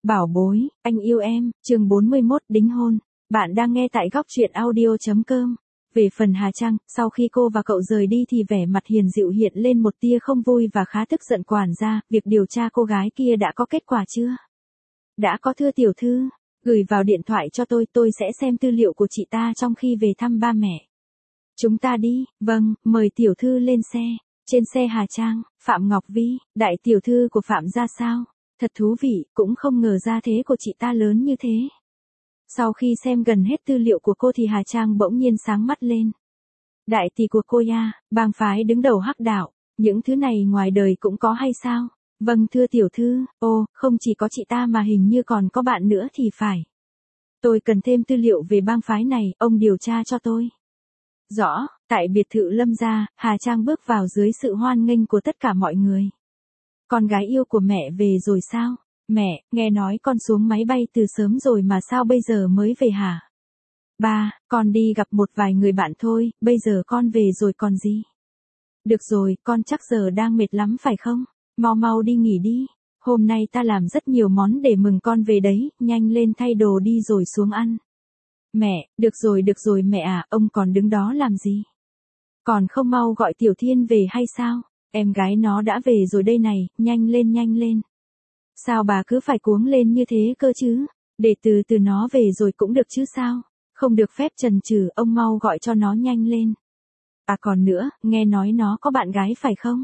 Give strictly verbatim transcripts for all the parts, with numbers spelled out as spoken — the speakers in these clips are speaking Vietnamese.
Bảo bối, anh yêu em, chương bốn mươi mốt đính hôn. Bạn đang nghe tại góc truyện audio.com. Về phần Hà Trang, sau khi cô và cậu rời đi thì vẻ mặt hiền dịu hiện lên một tia không vui và khá tức giận. Quản gia, việc điều tra cô gái kia đã có kết quả chưa? Đã có thưa tiểu thư, gửi vào điện thoại cho tôi, tôi sẽ xem tư liệu của chị ta trong khi về thăm ba mẹ. Chúng ta đi, vâng, mời tiểu thư lên xe. Trên xe Hà Trang, Phạm Ngọc Vi, đại tiểu thư của Phạm gia sao? Thật thú vị, cũng không ngờ gia thế của chị ta lớn như thế. Sau khi xem gần hết tư liệu của cô thì Hà Trang bỗng nhiên sáng mắt lên. Đại tỷ của cô ya, bang phái đứng đầu Hắc Đạo, những thứ này ngoài đời cũng có hay sao? Vâng thưa tiểu thư, ô, không chỉ có chị ta mà hình như còn có bạn nữa thì phải. Tôi cần thêm tư liệu về bang phái này, ông điều tra cho tôi. Rõ, tại biệt thự Lâm gia, Hà Trang bước vào dưới sự hoan nghênh của tất cả mọi người. Con gái yêu của mẹ về rồi sao? Mẹ, nghe nói con xuống máy bay từ sớm rồi mà sao bây giờ mới về hả? Ba, con đi gặp một vài người bạn thôi, bây giờ con về rồi còn gì? Được rồi, con chắc giờ đang mệt lắm phải không? Mau mau đi nghỉ đi. Hôm nay ta làm rất nhiều món để mừng con về đấy, nhanh lên thay đồ đi rồi xuống ăn. Mẹ, được rồi được rồi mẹ à, ông còn đứng đó làm gì? Còn không mau gọi Tiểu Thiên về hay sao? Em gái nó đã về rồi đây này, nhanh lên nhanh lên. Sao bà cứ phải cuống lên như thế cơ chứ? Để từ từ nó về rồi cũng được chứ sao? Không được phép chần chừ, ông mau gọi cho nó nhanh lên. À còn nữa, nghe nói nó có bạn gái phải không?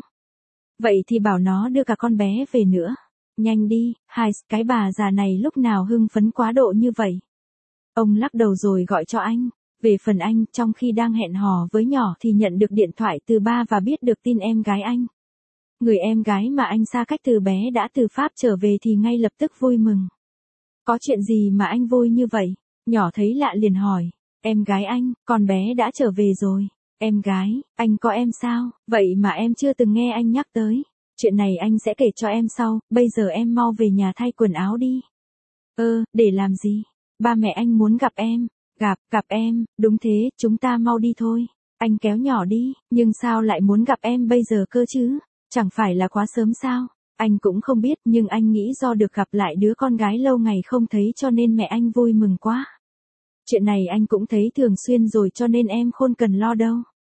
Vậy thì bảo nó đưa cả con bé về nữa. Nhanh đi, hai cái bà già này lúc nào hưng phấn quá độ như vậy. Ông lắc đầu rồi gọi cho anh. Về phần anh, trong khi đang hẹn hò với nhỏ thì nhận được điện thoại từ ba và biết được tin em gái anh. Người em gái mà anh xa cách từ bé đã từ Pháp trở về thì ngay lập tức vui mừng. Có chuyện gì mà anh vui như vậy? Nhỏ thấy lạ liền hỏi. Em gái anh, con bé đã trở về rồi. Em gái, anh có em sao? Vậy mà em chưa từng nghe anh nhắc tới. Chuyện này anh sẽ kể cho em sau, bây giờ em mau về nhà thay quần áo đi. Ơ, để làm gì? Ba mẹ anh muốn gặp em. Gặp, gặp em, đúng thế, chúng ta mau đi thôi. Anh kéo nhỏ đi, nhưng sao lại muốn gặp em bây giờ cơ chứ? Chẳng phải là quá sớm sao? Anh cũng không biết, nhưng anh nghĩ do được gặp lại đứa con gái lâu ngày không thấy cho nên mẹ anh vui mừng quá. Chuyện này anh cũng thấy thường xuyên rồi cho nên em không cần lo đâu.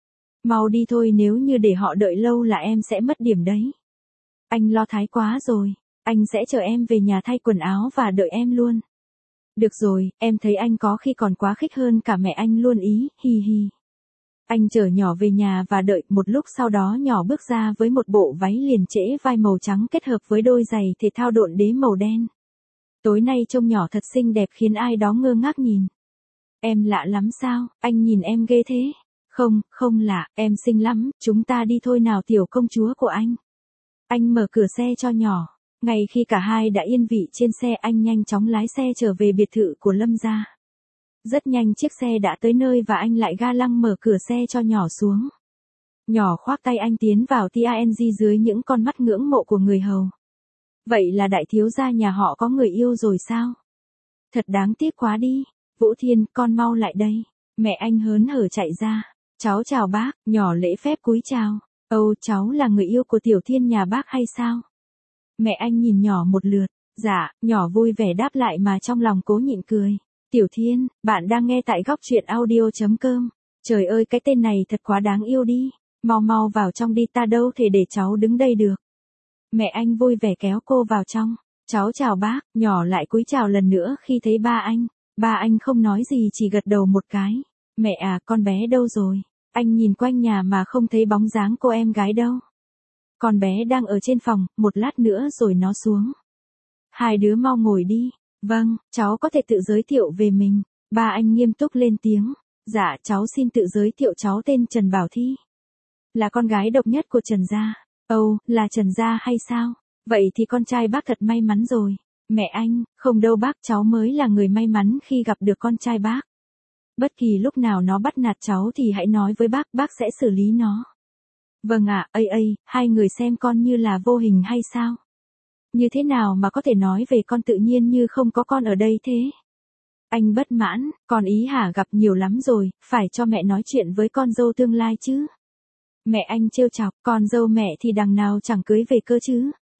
Mau đi thôi, nếu như để họ đợi lâu là em sẽ mất điểm đấy. Anh lo thái quá rồi, anh sẽ chờ em về nhà thay quần áo và đợi em luôn. Được rồi, em thấy anh có khi còn quá khích hơn cả mẹ anh luôn ý, hi hi. Anh chở nhỏ về nhà và đợi, một lúc sau đó nhỏ bước ra với một bộ váy liền trễ vai màu trắng kết hợp với đôi giày thể thao độn đế màu đen. Tối nay trông nhỏ thật xinh đẹp khiến ai đó ngơ ngác nhìn. Em lạ lắm sao, anh nhìn em ghê thế. Không, không lạ, em xinh lắm, chúng ta đi thôi nào tiểu công chúa của anh. Anh mở cửa xe cho nhỏ. Ngay khi cả hai đã yên vị trên xe anh nhanh chóng lái xe trở về biệt thự của Lâm gia. Rất nhanh chiếc xe đã tới nơi và anh lại ga lăng mở cửa xe cho nhỏ xuống. Nhỏ khoác tay anh tiến vào tang dưới những con mắt ngưỡng mộ của người hầu. Vậy là đại thiếu gia nhà họ có người yêu rồi sao? Thật đáng tiếc quá đi. Vũ Thiên, con mau lại đây. Mẹ anh hớn hở chạy ra. Cháu chào bác, nhỏ lễ phép cúi chào. Âu, cháu là người yêu của Tiểu Thiên nhà bác hay sao? Mẹ anh nhìn nhỏ một lượt. Dạ, nhỏ vui vẻ đáp lại mà trong lòng cố nhịn cười. Tiểu Thiên, bạn đang nghe tại góc truyện audio.com. Trời ơi cái tên này thật quá đáng yêu đi. Mau mau vào trong đi, ta đâu thể để cháu đứng đây được. Mẹ anh vui vẻ kéo cô vào trong. Cháu chào bác, nhỏ lại cúi chào lần nữa khi thấy ba anh. Ba anh không nói gì chỉ gật đầu một cái. Mẹ à, con bé đâu rồi? Anh nhìn quanh nhà mà không thấy bóng dáng cô em gái đâu. Con bé đang ở trên phòng, một lát nữa rồi nó xuống. Hai đứa mau ngồi đi. Vâng, cháu có thể tự giới thiệu về mình. Ba anh nghiêm túc lên tiếng. Dạ, cháu xin tự giới thiệu, cháu tên Trần Bảo Thi. Là con gái độc nhất của Trần gia. Ồ, là Trần gia hay sao? Vậy thì con trai bác thật may mắn rồi. Mẹ anh, không đâu bác, cháu mới là người may mắn khi gặp được con trai bác. Bất kỳ lúc nào nó bắt nạt cháu thì hãy nói với bác, bác sẽ xử lý nó. Vâng ạ, ây ây, hai người xem con như là vô hình hay sao? Như thế nào mà có thể nói về con tự nhiên như không có con ở đây thế? Anh bất mãn, con ý hả, gặp nhiều lắm rồi, phải cho mẹ nói chuyện với con dâu tương lai chứ. Mẹ anh trêu chọc, con dâu mẹ thì đằng nào chẳng cưới về cơ chứ.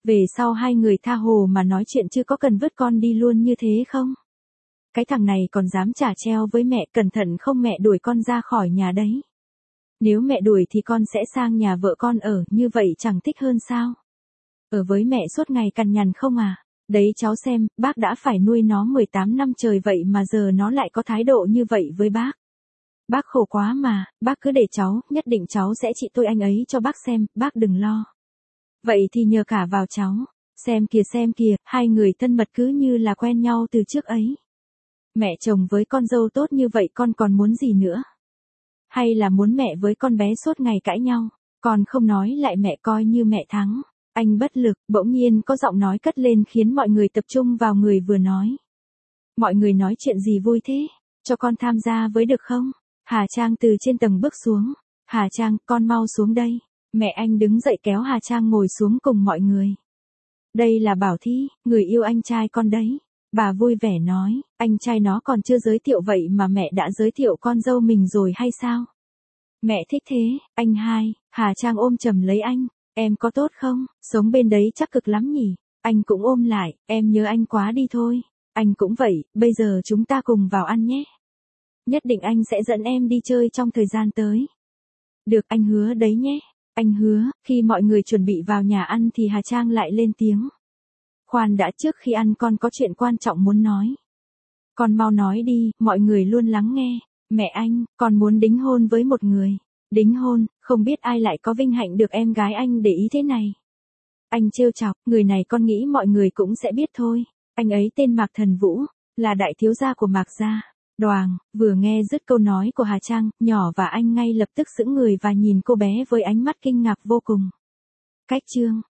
Về sau hai người tha hồ mà nói chuyện chứ có cần vứt con đi luôn như thế không? Cái thằng này còn dám trả treo với mẹ, cẩn thận không mẹ đuổi con ra khỏi nhà đấy. Nếu mẹ đuổi thì con sẽ sang nhà vợ con ở, như vậy chẳng thích hơn sao? Ở với mẹ suốt ngày cằn nhằn không à? Đấy cháu xem, bác đã phải nuôi nó mười tám năm trời vậy mà giờ nó lại có thái độ như vậy với bác. Bác khổ quá mà, bác cứ để cháu, nhất định cháu sẽ trị tôi anh ấy cho bác xem, bác đừng lo. Vậy thì nhờ cả vào cháu. Xem kìa xem kìa, hai người thân mật cứ như là quen nhau từ trước ấy. Mẹ chồng với con dâu tốt như vậy con còn muốn gì nữa? Hay là muốn mẹ với con bé suốt ngày cãi nhau, con không nói lại mẹ coi như mẹ thắng. Anh bất lực, bỗng nhiên có giọng nói cất lên khiến mọi người tập trung vào người vừa nói. Mọi người nói chuyện gì vui thế? Cho con tham gia với được không? Hà Trang từ trên tầng bước xuống. Hà Trang, con mau xuống đây. Mẹ anh đứng dậy kéo Hà Trang ngồi xuống cùng mọi người. Đây là Bảo Thi, người yêu anh trai con đấy. Bà vui vẻ nói, anh trai nó còn chưa giới thiệu vậy mà mẹ đã giới thiệu con dâu mình rồi hay sao? Mẹ thích thế, anh hai. Hà Trang ôm chầm lấy anh. Em có tốt không? Sống bên đấy chắc cực lắm nhỉ? Anh cũng ôm lại, em nhớ anh quá đi thôi. Anh cũng vậy, bây giờ chúng ta cùng vào ăn nhé. Nhất định anh sẽ dẫn em đi chơi trong thời gian tới. Được, anh hứa đấy nhé. Anh hứa. Khi mọi người chuẩn bị vào nhà ăn thì Hà Trang lại lên tiếng. Khoan đã, trước khi ăn con có chuyện quan trọng muốn nói. Con mau nói đi, mọi người luôn lắng nghe. Mẹ anh, con muốn đính hôn với một người. Đính hôn, không biết ai lại có vinh hạnh được em gái anh để ý thế này. Anh trêu chọc, người này con nghĩ mọi người cũng sẽ biết thôi. Anh ấy tên Mạc Thần Vũ, là đại thiếu gia của Mạc gia. Đoàng, vừa nghe dứt câu nói của Hà Trang, nhỏ và anh ngay lập tức sững người và nhìn cô bé với ánh mắt kinh ngạc vô cùng. Cách chương